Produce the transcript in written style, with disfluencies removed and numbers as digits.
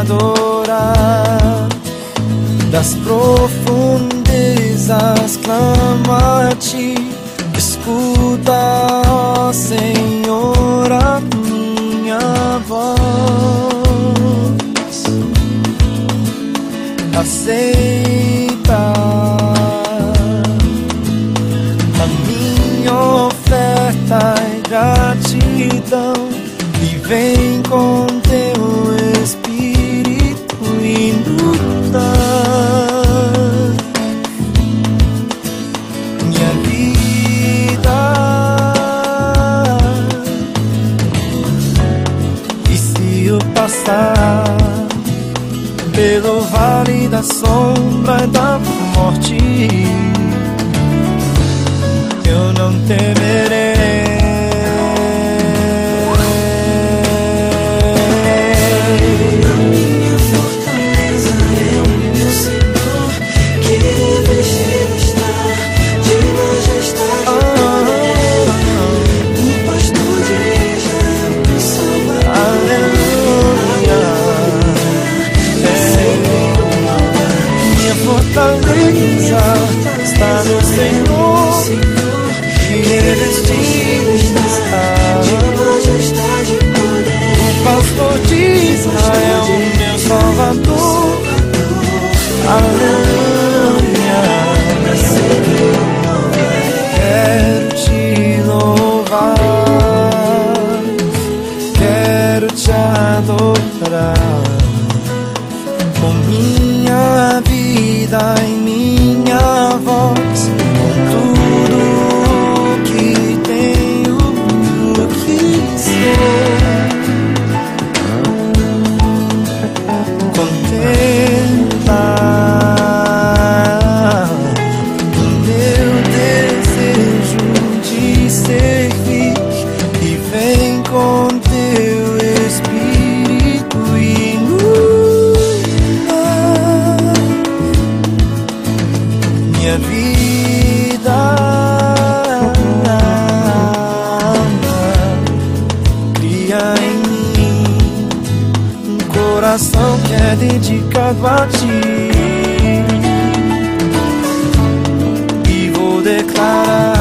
adorar. Das profundezas clamo a ti, escuta, ó Senhor, a minha voz. Aceita a minha oferta e gratidão, e vem com teu Espírito inundar minha vida. E se eu passar pelo vale da sombra da morte, eu não temerei. Minha fortaleza é o meu Senhor, que vestido está de majestade e poder. O pastor de Israel, meu Salvador. Aleluia. Minha fortaleza está no Senhor, que revestido está De majestade e poder. o pastor de Israel, meu Salvador. Aleluia. Quero te louvar, quero te adorar com minha vida e minha voz, com tudo que tenho, o que sou. Contemplar o meu desejo de servir, e vem com teu Espírito inundar minha vida. Cria em mim um coração que é dedicado a ti, e vou declarar